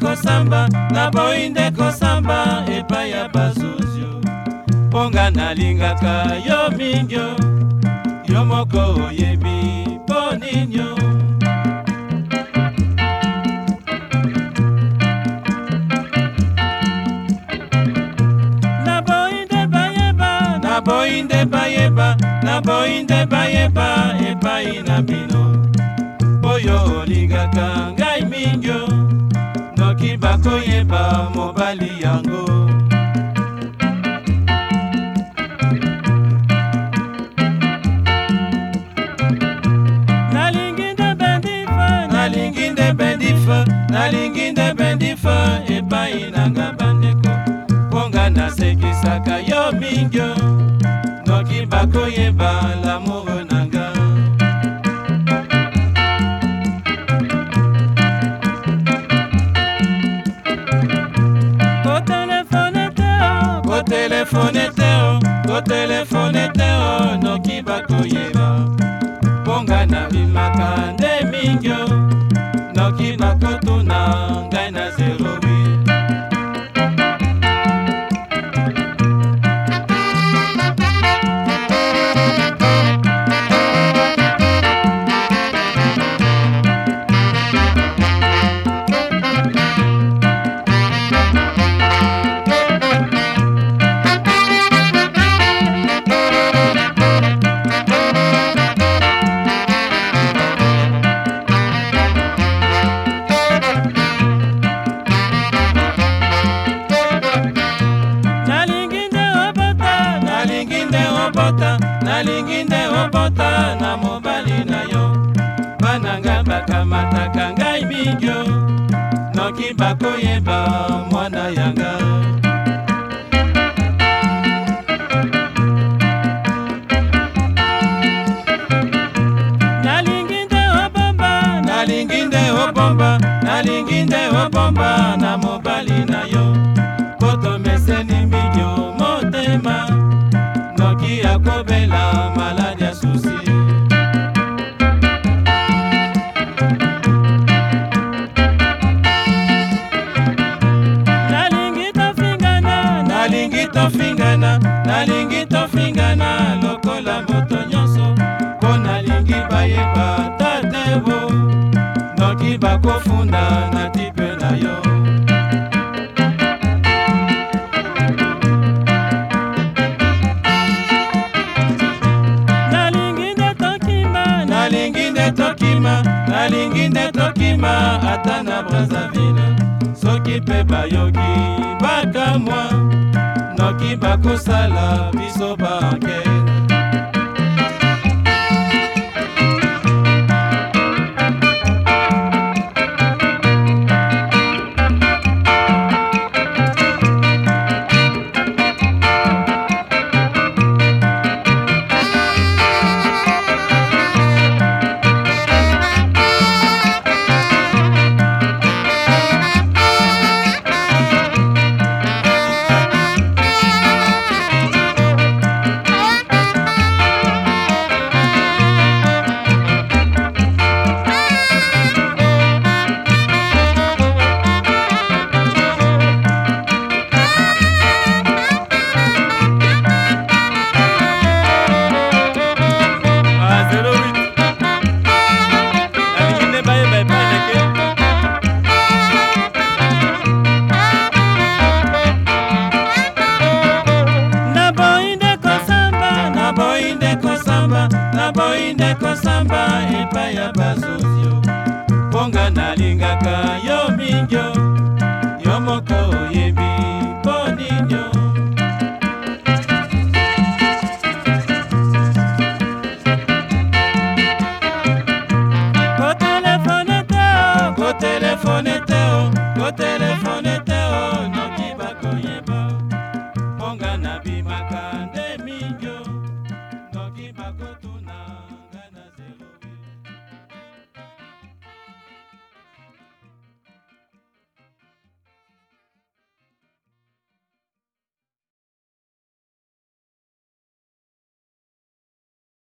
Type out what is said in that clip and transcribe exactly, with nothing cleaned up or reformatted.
kosamba, naboyi nde kosamba epai ya bazuzio. Ponga nalingaka yo mingyo, yo moko oyebi mpo ninyo. Naboyi nde bayeba, naboyi nde bayeba, naboyi nde bayeba epai na bino. Oyo olingaka ngai mingyo, noki bakoyeba mobali yango. Nalingi nde bendifa, nalingi nde bendifa, nalingi nde bendifa epai nanga bandeko. Ponga nasekisaka yo mingyo, noki bakoyeba l'amour nanga. Telefone teo, ko telefone teo, noki bakoyeba. Ponga na bimaka nde mingyo, noki bakotuna ngai na zero wi. Nalingi nde obota na mobali na yo, bananga bakamataka ngai mingyo, noki bakoyeba mwana yanga. Nalingi nde obomba, nalingi nde obomba, nalingi nde obomba na mobali na yo, poto meseni mingyo motema, noki akobela maladi ya susi. Nalingi tofingana, nalingi tofingana, nalingi tofingana lokola moto nyonso, po nalingi bayeba tatewo, noki bakofunda na tipe na yo. Nalingi nde tokima, nalingi nde tokima ata na Brazzaville. Soki pe bayoki bakamwa, noki bakosala biso banke. Naboyi nde kosamba epai ya bazozio. Ponga nalingaka yo mingyo, yo moko oyebi mpo ninyo. Ko telefone teo, ko telefone teo, ko telefone